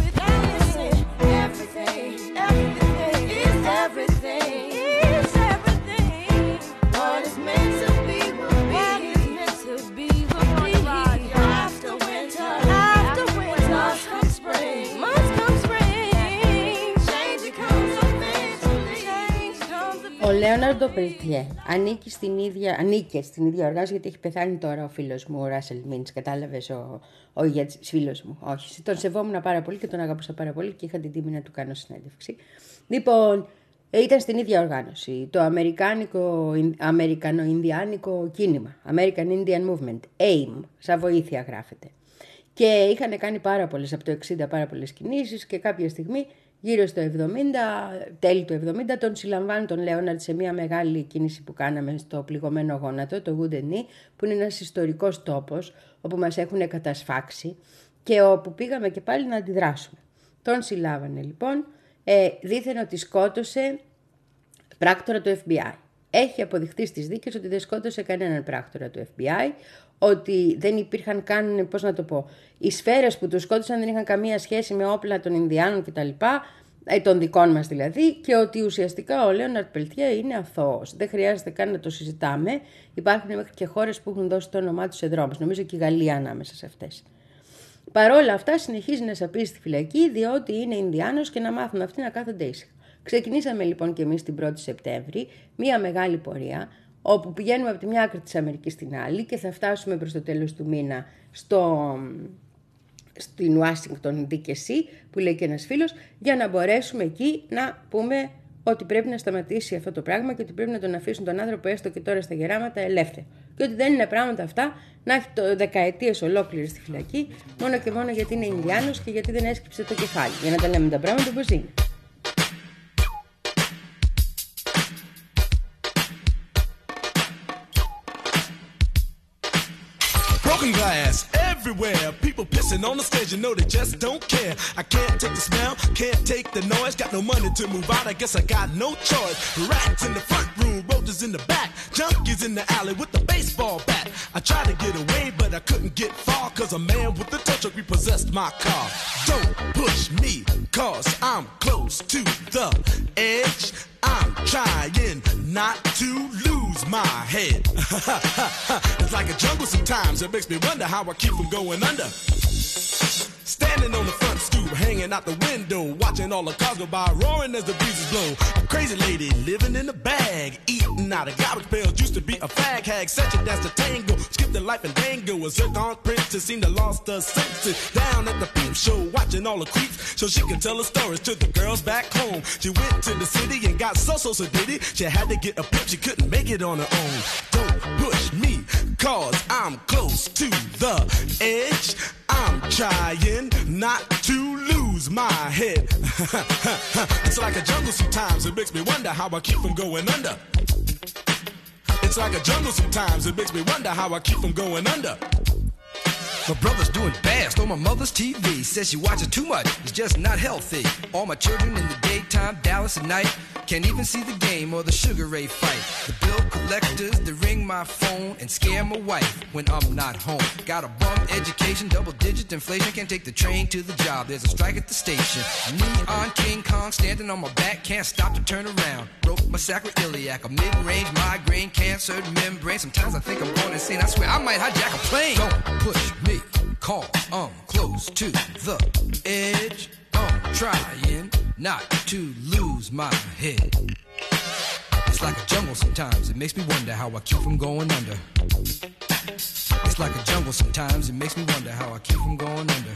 Everything, everything is everything, is everything. What is meant to be will be. What is meant to be will be. After winter, after winter, must come spring, must come spring. Change comes eventually. Change comes eventually. Ο Λέοναρντο Πελτιέ ανήκει στην ίδια, ανήκε στην ίδια οργάνωση, γιατί έχει πεθάνει τώρα ο φίλος μου, ο Ράσελ Μίντς, κατάλαβες, ο, ο ηγέτης, φίλος μου. Όχι, τον σεβόμουν πάρα πολύ και τον αγαπούσα πάρα πολύ και είχα την τιμή να του κάνω συνέντευξη. Λοιπόν, ήταν στην ίδια οργάνωση, το Αμερικάνικο, Αμερικανο-Ινδιάνικο κίνημα, American Indian Movement, έιμ, σαν βοήθεια γράφεται. Και είχαν κάνει πάρα πολλές, από το εξήντα πάρα πολλές κινήσεις και κάποια στιγμή γύρω στο εβδομήντα, τέλη του εβδομήντα, τον συλλαμβάνουν τον Λέοναρντ σε μια μεγάλη κίνηση που κάναμε στο πληγωμένο γόνατο, το Wounded Knee, που είναι ένας ιστορικός τόπος όπου μας έχουν κατασφάξει και όπου πήγαμε και πάλι να αντιδράσουμε. Τον συλλάβανε λοιπόν, ε, δήθεν ότι σκότωσε πράκτορα του εφ μπι άι. Έχει αποδειχθεί στις δίκες ότι δεν σκότωσε κανέναν πράκτορα του εφ μπι άι, ότι δεν υπήρχαν καν, πώς να το πω, οι σφαίρες που τους σκότωσαν δεν είχαν καμία σχέση με όπλα των Ινδιάνων κτλ, των δικών μας δηλαδή, και ότι ουσιαστικά ο Λέοναρντ Πελτιέ είναι αθώος. Δεν χρειάζεται καν να το συζητάμε. Υπάρχουν μέχρι και χώρες που έχουν δώσει το όνομά τους σε δρόμους. Νομίζω και η Γαλλία ανάμεσα σε αυτές. Παρόλα αυτά συνεχίζει να σαπίζει στη φυλακή, διότι είναι Ινδιάνος και να μάθουν αυτοί να κάθονται ήσυχα. Ξεκινήσαμε λοιπόν και εμείς την πρώτη Σεπτέμβρη μία μεγάλη πορεία, όπου πηγαίνουμε από τη μια άκρη της Αμερικής στην άλλη και θα φτάσουμε προς το τέλος του μήνα στο, στην Ουάσιγκτον ντι σι, που λέει και ένας φίλος, για να μπορέσουμε εκεί να πούμε ότι πρέπει να σταματήσει αυτό το πράγμα και ότι πρέπει να τον αφήσουν τον άνθρωπο έστω και τώρα στα γεράματα ελεύθερο. Και ότι δεν είναι πράγματα αυτά να έχει το δεκαετίες ολόκληρες στη φυλακή, μόνο και μόνο γιατί είναι Ινδιάνος και γιατί δεν έσκυψε το κεφάλι. Για να τα λέμε τα πράγματα όπως είναι. Broken glass everywhere, people pissing on the stage, you know they just don't care. I can't take the smell, can't take the noise, got no money to move out, I guess I got no choice. Rats in the front room, roaches in the back, junkies in the alley with the baseball bat. I tried to get away, but I couldn't get far, cause a man with a tow truck repossessed my car. Don't push me, cause I'm close to the edge. I'm trying not to lose my head. It's like a jungle sometimes, it makes me wonder how I keep from going under. Standing on the front stoop, hanging out the window, watching all the cars go by, roaring as the breezes blow. A crazy lady living in a bag, eating out of garbage pails, used to be a fag hag, such a dance to tango, skipped the life and dango, a zircon princess seemed to lost her senses. Down at the peep show, watching all the creeps, so she could tell her stories to the girls back home. She went to the city and got so so so did it. She had to get a pimp, she couldn't make it on her own. Don't push me, cause I'm close to the edge. I'm trying not to lose my head. It's like a jungle sometimes, it makes me wonder how I keep from going under. It's like a jungle sometimes, it makes me wonder how I keep from going under. My brother's doing bad, stole my mother's T V. Says she watches too much, it's just not healthy. All my children in the daytime, Dallas at night. Can't even see the game or the Sugar Ray fight. The bill collectors, they ring my phone and scare my wife when I'm not home. Got a bum education, double digit inflation. Can't take the train to the job, there's a strike at the station. Neon King Kong standing on my back, can't stop to turn around. Broke my sacroiliac, a mid-range migraine, cancer membrane. Sometimes I think I'm going insane, I swear I might hijack a plane. Don't push me, cause I'm close to the edge. I'm trying not to lose my head. It's like a jungle sometimes, it makes me wonder how I keep from going under. It's like a jungle sometimes, it makes me wonder how I keep from going under.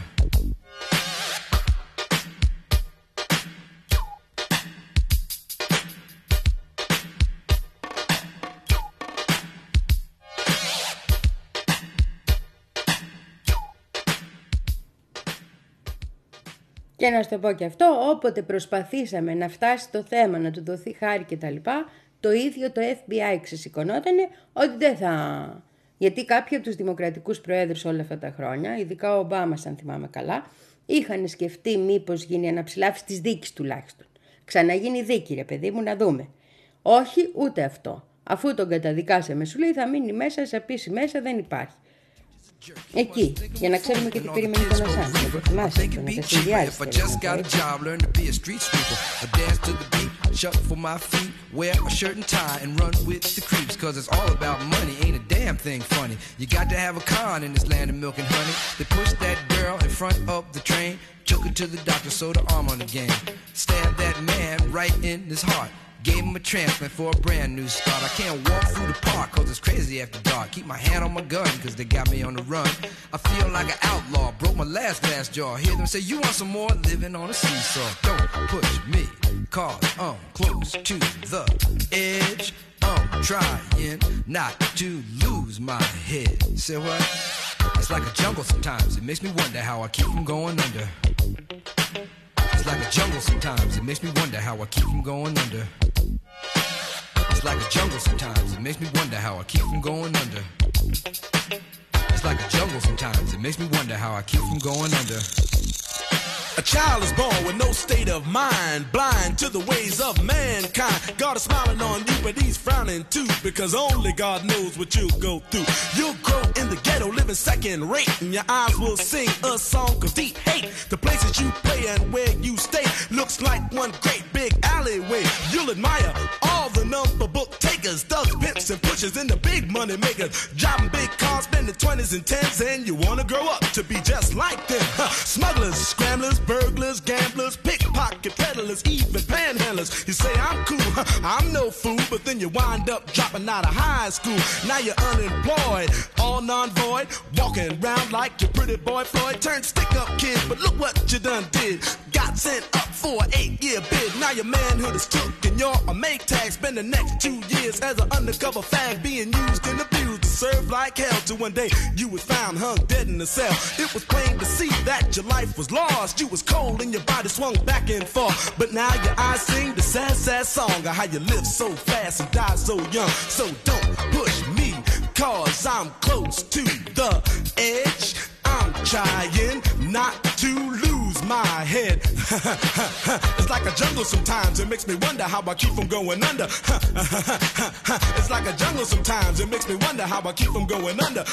Και να σου το πω και αυτό, όποτε προσπαθήσαμε να φτάσει το θέμα, να του δοθεί χάρη κτλ., το ίδιο το Εφ Μπι Άι ξεσηκωνότανε ότι δεν θα... Γιατί κάποιοι από τους δημοκρατικούς προέδρους όλα αυτά τα χρόνια, ειδικά ο Ομπάμα, αν θυμάμαι καλά, είχαν σκεφτεί μήπως γίνει αναψηλάφιση της δίκης τουλάχιστον. Ξαναγίνει δίκη, ρε παιδί μου, να δούμε. Όχι, ούτε αυτό. Αφού τον καταδικάσαμε, σου λέει, θα μείνει μέσα, σε πίσει μέσα, δεν υπάρχει. Εκεί, για να ξέρουμε και τι περιμένει τον Ασάνζ. Να το θυμάσαι αυτό, να τα συνδυάζεις. Shuffle my feet, wear a shirt and tie, and run with the creeps. Cause it's all about money, ain't a damn thing funny. You got to have a con in this land of milk and honey. They pushed that girl in front of the train, took her to the doctor, sewed her arm on the game. Stabbed that man right in his heart. Gave him a transplant for a brand new start. I can't walk through the park cause it's crazy after dark. Keep my hand on my gun cause they got me on the run. I feel like an outlaw, broke my last glass jaw. Hear them say you want some more, living on a seesaw. Don't push me cause I'm close to the edge. I'm trying not to lose my head. Say what? It's like a jungle sometimes, it makes me wonder how I keep from going under. It's like a jungle sometimes, it makes me wonder how I keep from going under. It's like a jungle sometimes, it makes me wonder how I keep from going under. It's like a jungle sometimes, it makes me wonder how I keep from going under. A child is born with no state of mind, blind to the ways of mankind. God is smiling on you, but he's frowning too, because only God knows what you'll go through. You'll grow in the ghetto, living second rate, and your eyes will sing a song of deep hate. The places you play and where you stay looks like one great big alleyway. You'll admire all the number book takers, thugs, pimps, and pushers, and the big money makers, driving big cars, spending twenties and tens, and you wanna grow up to be just like them. Huh. Smugglers, scramblers, burglars, gamblers, pickpocket peddlers, even panhandlers. You say I'm cool, huh, I'm no fool, but then you wind up dropping out of high school. Now you're unemployed, all non-void, walking around like your pretty boy Floyd. Turned stick-up kid, but look what you done did. Got sent up for an eight-year bid. Now your manhood is took and you're a make tag. Spend the next two years as an undercover fag, being used and abused to serve like hell. Till one day you was found hung dead in a cell. It was plain to see that your life was lost. You was cold and your body swung back and forth. But now your eyes sing the sad, sad song of how you live so fast and die so young. So don't push me, cause I'm close to the edge. I'm trying not to lose my head. It's like a jungle sometimes, it makes me wonder how I keep from going under. It's like a jungle sometimes, it makes me wonder how I keep from going under.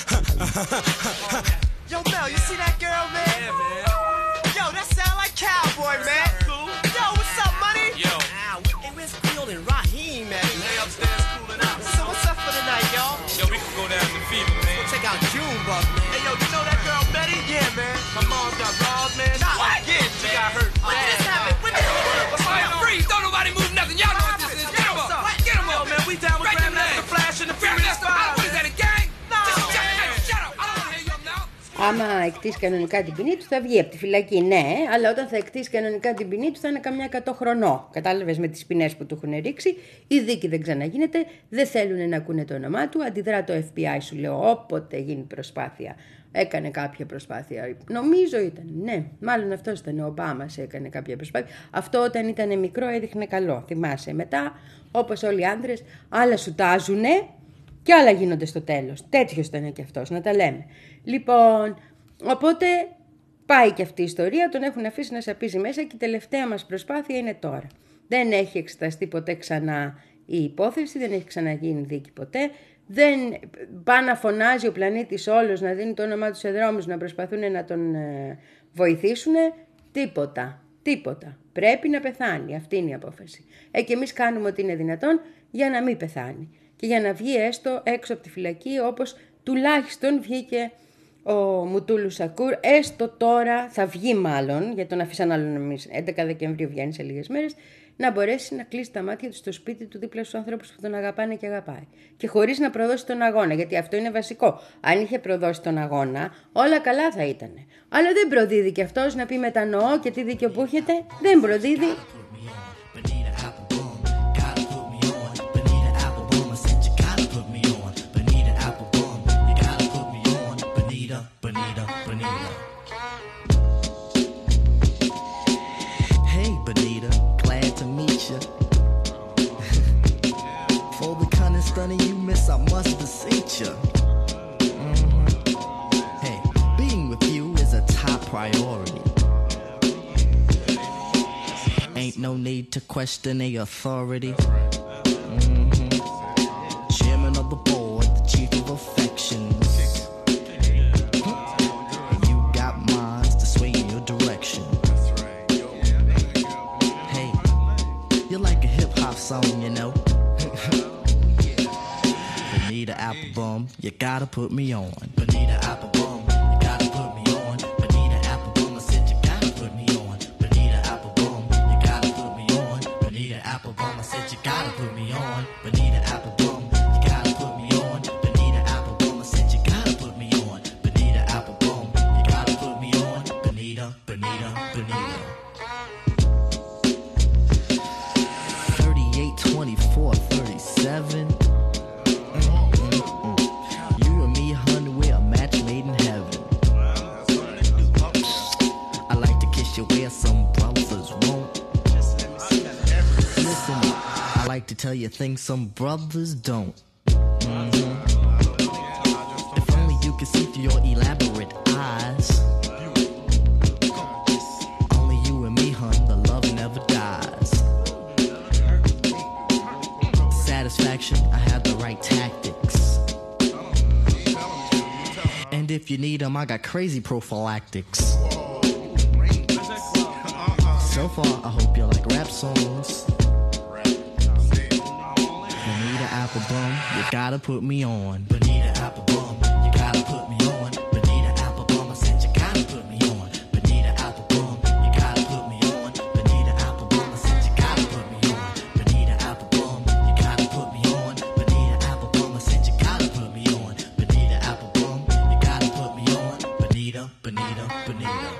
Yo, Mel, you see that girl, man? Yeah, man. Yo, that sound like Cowboy, man. Cool. Yo, what's up, money? Yo. Ow. Hey, where's Field and Raheem, man? They upstairs cooling out. So what's up for the night, y'all? Yo, we can go down to Fever, man. Go check out Junebug, man. Hey, yo, you know that girl Betty? Yeah, man. My mom got robbed, man. Nah, what? Yeah, she got hurt. When did this happen? When did this happen? What's going on? Freeze! Don't nobody move nothing. Y'all know what this is. Get him up. Get him up. Yo, man, we down with Grandmaster Flash and the Furious Five. What is that, a gang? No, man. Shut up. I don't hear you now. Άμα εκτίσει κανονικά την ποινή του, θα βγει από τη φυλακή, ναι, αλλά όταν θα εκτίσει κανονικά την ποινή του, θα είναι καμιά εκατό χρονών. Κατάλαβες, με τις ποινές που του έχουν ρίξει. Η δίκη δεν ξαναγίνεται, δεν θέλουν να ακούνε το όνομά του. Αντιδρά το Εφ Μπι Άι, σου λέω, όποτε γίνει προσπάθεια. Έκανε κάποια προσπάθεια. Νομίζω ήταν, ναι, μάλλον αυτός ήταν ο Ομπάμας, έκανε κάποια προσπάθεια. Αυτό όταν ήταν μικρό έδειχνε καλό, θυμάσαι. Μετά, όπως όλοι οι άντρες, άλλα σου τάζουνε και άλλα γίνονται στο τέλος. Τέτοιος ήταν και αυτός, να τα λέμε. Λοιπόν, οπότε πάει και αυτή η ιστορία, τον έχουν αφήσει να σαπίζει μέσα και η τελευταία μας προσπάθεια είναι τώρα. Δεν έχει εξεταστεί ποτέ ξανά η υπόθεση, δεν έχει ξαναγίνει δίκη ποτέ. Δεν πάει να φωνάζει ο πλανήτης όλος, να δίνει το όνομά του σε δρόμους, να προσπαθούν να τον ε, βοηθήσουν. Τίποτα, τίποτα. Πρέπει να πεθάνει, αυτή είναι η απόφαση. Ε, και εμείς κάνουμε ό,τι είναι δυνατόν για να μην πεθάνει. Και για να βγει έστω έξω από τη φυλακή, όπως τουλάχιστον βγήκε ο Μουτούλου Σακούρ, έστω τώρα θα βγει μάλλον, γιατί τον αφήσαν άλλον εμείς, έντεκα Δεκεμβρίου βγαίνει σε λίγες μέρες, να μπορέσει να κλείσει τα μάτια του στο σπίτι του δίπλα στους ανθρώπους που τον αγαπάνε και αγαπάει. Και χωρίς να προδώσει τον αγώνα, γιατί αυτό είναι βασικό. Αν είχε προδώσει τον αγώνα, όλα καλά θα ήταν. Αλλά δεν προδίδει και αυτός να πει μετανοώ και τι δίκιο που έχετε, δεν προδίδει. You miss, I must beseech you. Mm-hmm. Hey, being with you is a top priority. Ain't no need to question the authority. Mm-hmm. Chairman of the board, the chief of affections. You got minds to sway in your direction. Hey, you're like a hip hop song, you know. Bonita Applebum, you gotta put me on. Bonita Applebum, you gotta put me on. Bonita Applebum, I said you gotta put me on. Bonita Applebum, you gotta put me on. Bonita Applebum, I said you gotta put me on. Bonita Applebum, you gotta put me on. Bonita Applebum, I said you gotta put me on. Bonita Applebum, you gotta put me on. Bonita, Bonita, Bonita. thirty-eight, twenty-four, thirty-seven. Where some brothers won't. Listen, I like to tell you things some brothers don't. Mm-hmm. If only you could see through your elaborate eyes. Only you and me, hun, the love never dies. Satisfaction, I have the right tactics. And if you need them, I got crazy prophylactics. So far, I hope you like rap songs. Bonita Applebum, you gotta put me on. Bonita Applebum, you gotta put me on. Bonita Applebum, I said you gotta put me on. Bonita Applebum, you gotta put me on. Bonita Applebum, I said you gotta put me on. Bonita Applebum, you gotta put me on. Bonita Applebum, I said you gotta put me on. Bonita Applebum, you gotta put me on. Bonita, Bonita, Bonita.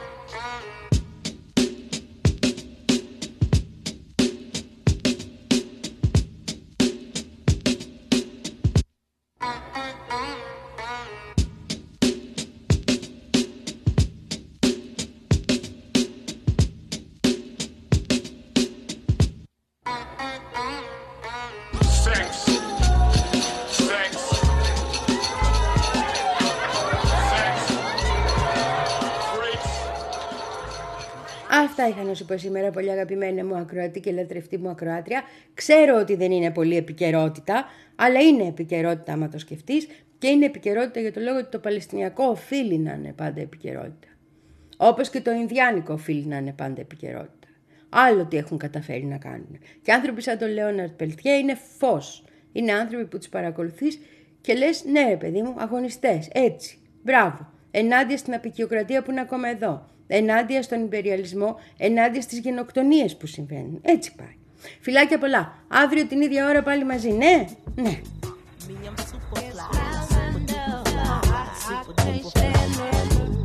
Αυτά είχα να σου πω σήμερα, πολύ αγαπημένα μου ακροατή και λατρευτή μου ακροάτρια. Ξέρω ότι δεν είναι πολύ επικαιρότητα, αλλά είναι επικαιρότητα άμα το σκεφτείς, και είναι επικαιρότητα για το λόγο ότι το Παλαιστινιακό οφείλει να είναι πάντα επικαιρότητα. Όπως και το Ινδιάνικο οφείλει να είναι πάντα επικαιρότητα. Άλλο τι έχουν καταφέρει να κάνουν. Και άνθρωποι σαν τον Λέοναρντ Πελτιέ είναι φως. Είναι άνθρωποι που τους παρακολουθείς και λες, ναι ρε παιδί μου, αγωνιστές, έτσι, μπράβο. Ενάντια στην απεικιοκρατία που είναι ακόμα εδώ. Ενάντια στον υπεριαλισμό, ενάντια στις γενοκτονίες που συμβαίνουν. Έτσι πάει. Φιλάκια πολλά. Αύριο την ίδια ώρα πάλι μαζί. Ναι, ναι. I can't stand it.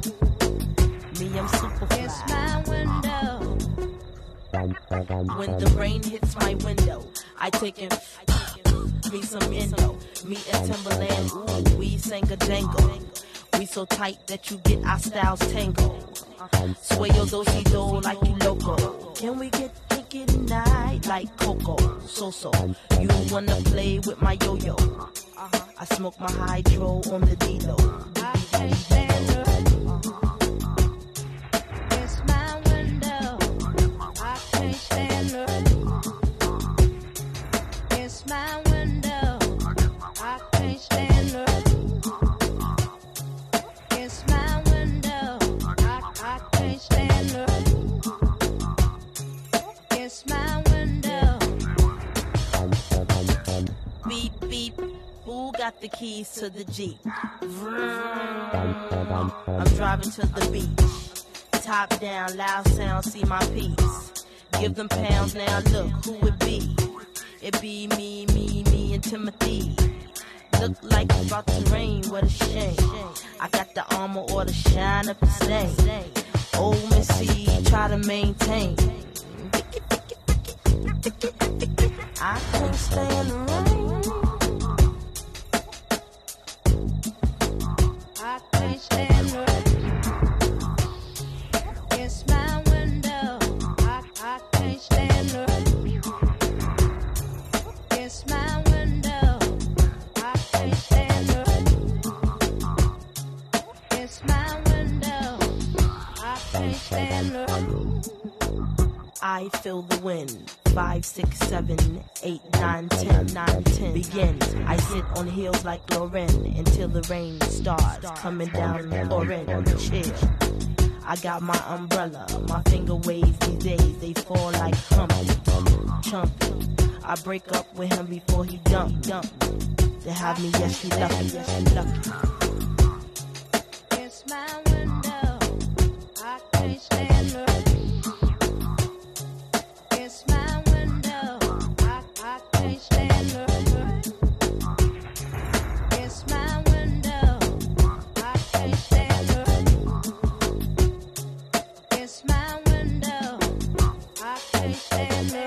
When the rain hits my window, I take in me some endo. Me and Timberland, ooh, we sang a jangle. We so tight that you get our styles tangled. Sway your do-si-do like you loco. Can we get kinky tonight like Coco? So-so, you wanna play with my yo-yo? I smoke my hydro on the D-Lo. I can't stand her. It's my window. I can't stand her. It's my window. I can't stand her. It's my window. I, I can't stand her. It's my window. Beep, beep. Who got the keys to the Jeep? Vroom. I'm driving to the beach. Top down, loud sound, see my piece. Give them pounds, now look who it be. It be me, me, me, and Timothy. Look like it's about to rain, what a shame. I got the armor or the shine up the stain. Old Missy, try to maintain. I can't stand the rain. I can't stand the rain. It's my window. I, I can't stand the rain. It's my window. I can't stand the rain. It's my window. I can't stand the rain. I feel the wind. Five, six, seven, eight, nine, ten, nine, ten. Begins. I sit on heels like Lauren until the rain starts coming down pouring on the chair. I got my umbrella. My finger waves these days. They fall like Humpty, Chumpy. I break up with him before he dump, dump. To have me, yes, she lucky, yes, she lucky. It's my window. I can't stand her. It's my window. I, I can't stand her. It's my window. I can't stand her. It's my window. I can't stand her.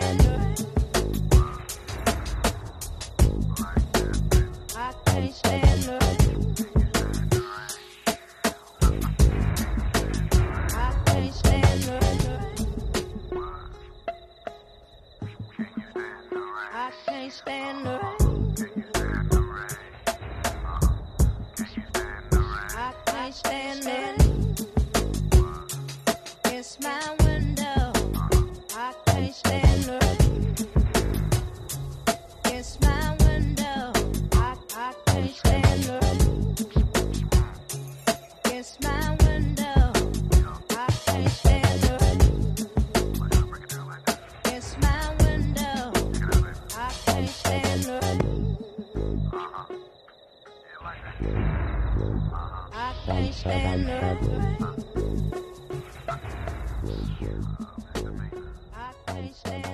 I can't stand her. I can't stand her. I can't stand the rain. I can't stand the rain. It's my window. I can't stand the rain. It's my window. I, I can't stand the rain. It's my window. I can't stand the rain. It's my window. I can't stand the rain. I can't stand the rain. I can't stand